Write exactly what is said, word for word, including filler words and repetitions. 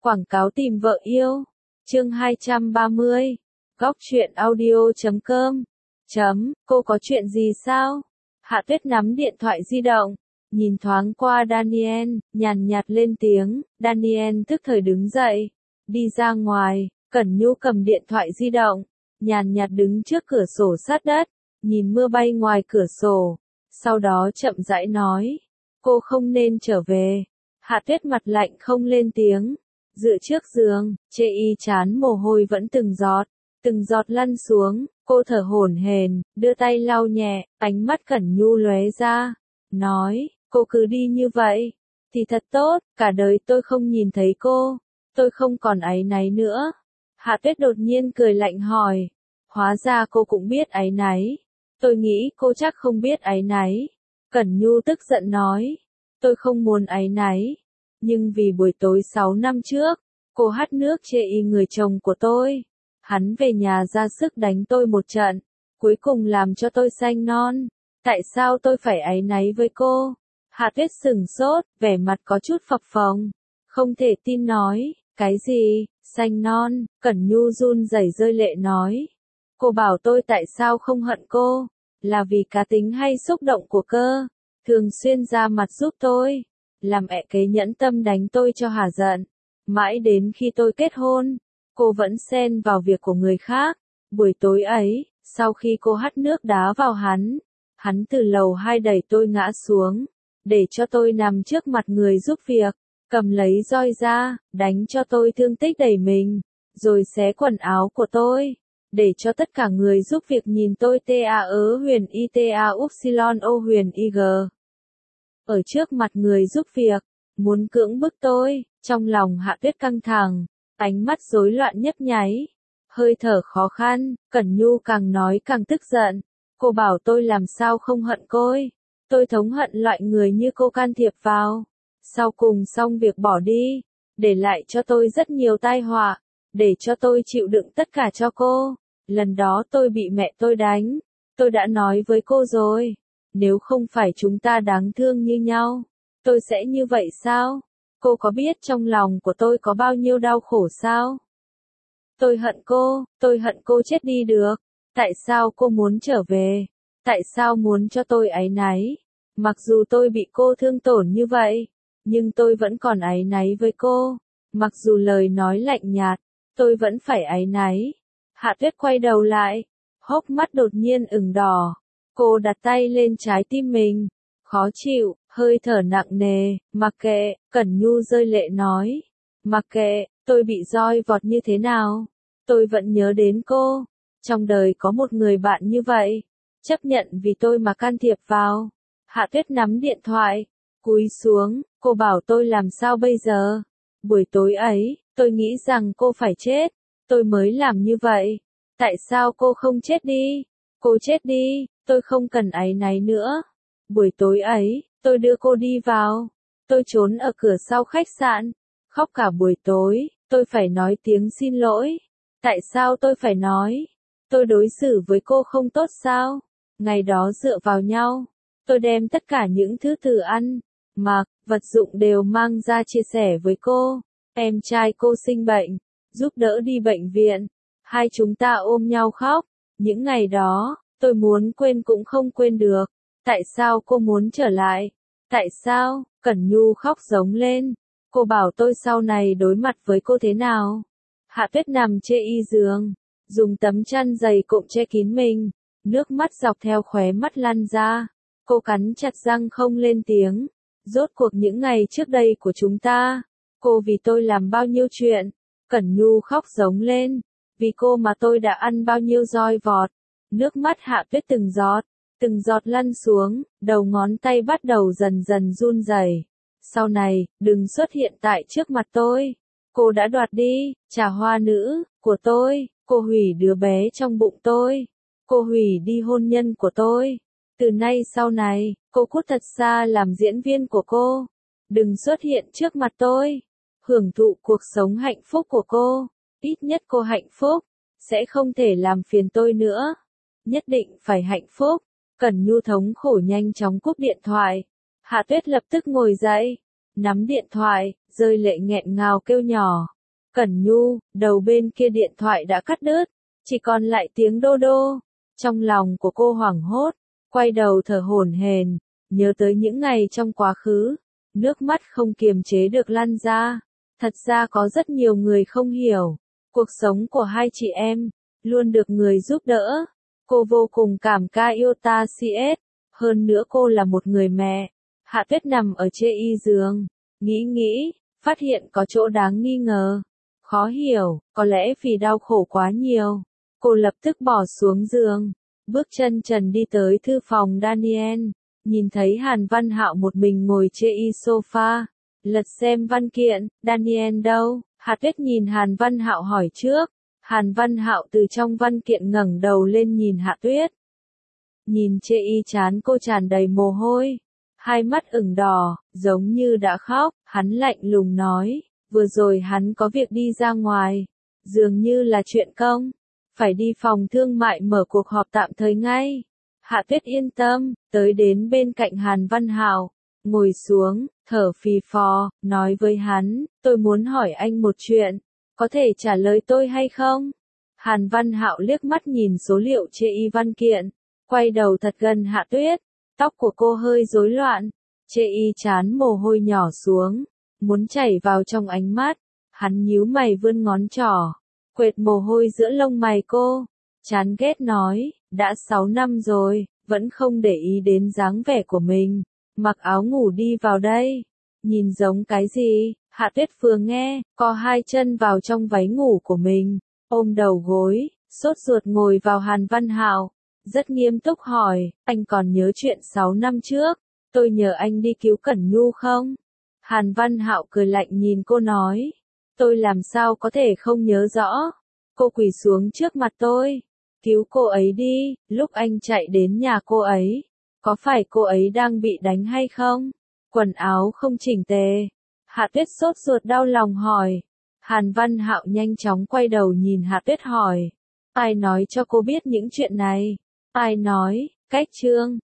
Quảng cáo tìm vợ yêu. Chương hai trăm ba mươi. Góc truyện audio chấm com. Chấm, cô có chuyện gì sao? Hạ Tuyết nắm điện thoại di động, nhìn thoáng qua Daniel, nhàn nhạt lên tiếng. Daniel tức thời đứng dậy, đi ra ngoài. Cẩn Nhu cầm điện thoại di động, nhàn nhạt đứng trước cửa sổ sát đất, nhìn mưa bay ngoài cửa sổ. Sau đó chậm rãi nói, cô không nên trở về. Hạ Tuyết mặt lạnh không lên tiếng, dựa trước giường, chê y chán mồ hôi vẫn từng giọt, từng giọt lăn xuống. Cô thở hổn hển, đưa tay lau nhẹ, ánh mắt Cẩn Nhu lóe ra, nói, cô cứ đi như vậy, thì thật tốt, cả đời tôi không nhìn thấy cô, tôi không còn áy náy nữa. Hạ Tuyết đột nhiên cười lạnh hỏi, hóa ra cô cũng biết áy náy, tôi nghĩ cô chắc không biết áy náy. Cẩn Nhu tức giận nói, tôi không muốn áy náy, nhưng vì buổi tối sáu năm trước, cô hắt nước chê y người chồng của tôi. Hắn về nhà ra sức đánh tôi một trận, cuối cùng làm cho tôi xanh non. Tại sao tôi phải áy náy với cô? Hạ Tuyết sửng sốt, vẻ mặt có chút phập phồng. Không thể tin nói, cái gì, xanh non? Cẩn Nhu run rẩy rơi lệ nói. Cô bảo tôi tại sao không hận cô? Là vì cá tính hay xúc động của cơ? Thường xuyên ra mặt giúp tôi, làm ẹ kế nhẫn tâm đánh tôi cho hả giận. Mãi đến khi tôi kết hôn, cô vẫn xen vào việc của người khác. Buổi tối ấy, sau khi cô hắt nước đá vào hắn, hắn từ lầu hai đẩy tôi ngã xuống, để cho tôi nằm trước mặt người giúp việc, cầm lấy roi ra, đánh cho tôi thương tích đầy mình, rồi xé quần áo của tôi, để cho tất cả người giúp việc nhìn tôi ta ớ huyền y ta upsilon o huyền ig. Ở trước mặt người giúp việc, muốn cưỡng bức tôi. Trong lòng Hạ Tuyết căng thẳng, ánh mắt rối loạn nhấp nháy, hơi thở khó khăn. Cẩn Nhu càng nói càng tức giận, cô bảo tôi làm sao không hận cô, tôi thống hận loại người như cô can thiệp vào, sau cùng xong việc bỏ đi, để lại cho tôi rất nhiều tai họa, để cho tôi chịu đựng tất cả cho cô. Lần đó tôi bị mẹ tôi đánh, tôi đã nói với cô rồi, nếu không phải chúng ta đáng thương như nhau, tôi sẽ như vậy sao? Cô có biết trong lòng của tôi có bao nhiêu đau khổ sao? Tôi hận cô, tôi hận cô chết đi được. Tại sao cô muốn trở về? Tại sao muốn cho tôi áy náy? Mặc dù tôi bị cô thương tổn như vậy, nhưng tôi vẫn còn áy náy với cô. Mặc dù lời nói lạnh nhạt, tôi vẫn phải áy náy. Hạ Tuyết quay đầu lại, hốc mắt đột nhiên ửng đỏ. Cô đặt tay lên trái tim mình, khó chịu, hơi thở nặng nề. Mặc kệ, Cẩn Nhu rơi lệ nói. Mặc kệ, tôi bị roi vọt như thế nào, tôi vẫn nhớ đến cô. Trong đời có một người bạn như vậy, chấp nhận vì tôi mà can thiệp vào. Hạ Tuyết nắm điện thoại, cúi xuống, cô bảo tôi làm sao bây giờ? Buổi tối ấy, tôi nghĩ rằng cô phải chết, tôi mới làm như vậy. Tại sao cô không chết đi? Cô chết đi, tôi không cần áy náy nữa. Buổi tối ấy, tôi đưa cô đi vào, tôi trốn ở cửa sau khách sạn, khóc cả buổi tối, tôi phải nói tiếng xin lỗi. Tại sao tôi phải nói? Tôi đối xử với cô không tốt sao? Ngày đó dựa vào nhau, tôi đem tất cả những thứ từ ăn, mặc, vật dụng đều mang ra chia sẻ với cô. Em trai cô sinh bệnh, giúp đỡ đi bệnh viện, hai chúng ta ôm nhau khóc. Những ngày đó, tôi muốn quên cũng không quên được. Tại sao cô muốn trở lại? Tại sao? Cẩn Nhu khóc giống lên. Cô bảo tôi sau này đối mặt với cô thế nào? Hạ Tuyết nằm trên y giường, dùng tấm chăn dày cộm che kín mình, nước mắt dọc theo khóe mắt lăn ra. Cô cắn chặt răng không lên tiếng. Rốt cuộc những ngày trước đây của chúng ta, cô vì tôi làm bao nhiêu chuyện? Cẩn Nhu khóc giống lên. Vì cô mà tôi đã ăn bao nhiêu roi vọt. Nước mắt Hạ Tuyết từng giọt, từng giọt lăn xuống, đầu ngón tay bắt đầu dần dần run rẩy. Sau này, đừng xuất hiện tại trước mặt tôi. Cô đã đoạt đi trà hoa nữ của tôi, cô hủy đứa bé trong bụng tôi, cô hủy đi hôn nhân của tôi. Từ nay sau này, cô cút thật xa làm diễn viên của cô. Đừng xuất hiện trước mặt tôi. Hưởng thụ cuộc sống hạnh phúc của cô. Ít nhất cô hạnh phúc, sẽ không thể làm phiền tôi nữa. Nhất định phải hạnh phúc. Cẩn Nhu thống khổ nhanh chóng cúp điện thoại. Hạ Tuyết lập tức ngồi dậy, nắm điện thoại, rơi lệ nghẹn ngào kêu nhỏ. Cẩn Nhu, đầu bên kia điện thoại đã cắt đứt, chỉ còn lại tiếng đô đô. Trong lòng của cô hoảng hốt, quay đầu thở hổn hển, nhớ tới những ngày trong quá khứ, nước mắt không kiềm chế được lăn ra. Thật ra có rất nhiều người không hiểu, cuộc sống của hai chị em, luôn được người giúp đỡ. Cô vô cùng cảm ca Iota xê ét, hơn nữa cô là một người mẹ. Hạ Tuyết nằm ở chê y giường, nghĩ nghĩ, phát hiện có chỗ đáng nghi ngờ. Khó hiểu, có lẽ vì đau khổ quá nhiều. Cô lập tức bỏ xuống giường, bước chân trần đi tới thư phòng Daniel, nhìn thấy Hàn Văn Hạo một mình ngồi chê y sofa, lật xem văn kiện. Daniel đâu? Hạ Tuyết nhìn Hàn Văn Hạo hỏi trước. Hàn Văn Hạo từ trong văn kiện ngẩng đầu lên nhìn Hạ Tuyết. Nhìn chê y chán cô tràn đầy mồ hôi, hai mắt ửng đỏ, giống như đã khóc. Hắn lạnh lùng nói, vừa rồi hắn có việc đi ra ngoài, dường như là chuyện công, phải đi phòng thương mại mở cuộc họp tạm thời ngay. Hạ Tuyết yên tâm, tới đến bên cạnh Hàn Văn Hạo, ngồi xuống, thở phì phò, nói với hắn, tôi muốn hỏi anh một chuyện, có thể trả lời tôi hay không? Hàn Văn Hạo liếc mắt nhìn số liệu chê y văn kiện, quay đầu thật gần Hạ Tuyết, tóc của cô hơi rối loạn, chê y chán mồ hôi nhỏ xuống, muốn chảy vào trong ánh mắt. Hắn nhíu mày vươn ngón trỏ, quệt mồ hôi giữa lông mày cô, chán ghét nói, đã sáu năm rồi, vẫn không để ý đến dáng vẻ của mình, mặc áo ngủ đi vào đây, nhìn giống cái gì? Hạ Tuyết vừa nghe, co hai chân vào trong váy ngủ của mình, ôm đầu gối, sốt ruột ngồi vào Hàn Văn Hạo, rất nghiêm túc hỏi, anh còn nhớ chuyện sáu năm trước, tôi nhờ anh đi cứu Cẩn Nhu không? Hàn Văn Hạo cười lạnh nhìn cô nói, tôi làm sao có thể không nhớ rõ? Cô quỳ xuống trước mặt tôi, cứu cô ấy đi. Lúc anh chạy đến nhà cô ấy, có phải cô ấy đang bị đánh hay không? Quần áo không chỉnh tề. Hạ Tuyết sốt ruột đau lòng hỏi. Hàn Văn Hạo nhanh chóng quay đầu nhìn Hạ Tuyết hỏi, ai nói cho cô biết những chuyện này? Ai nói? Cách Trương,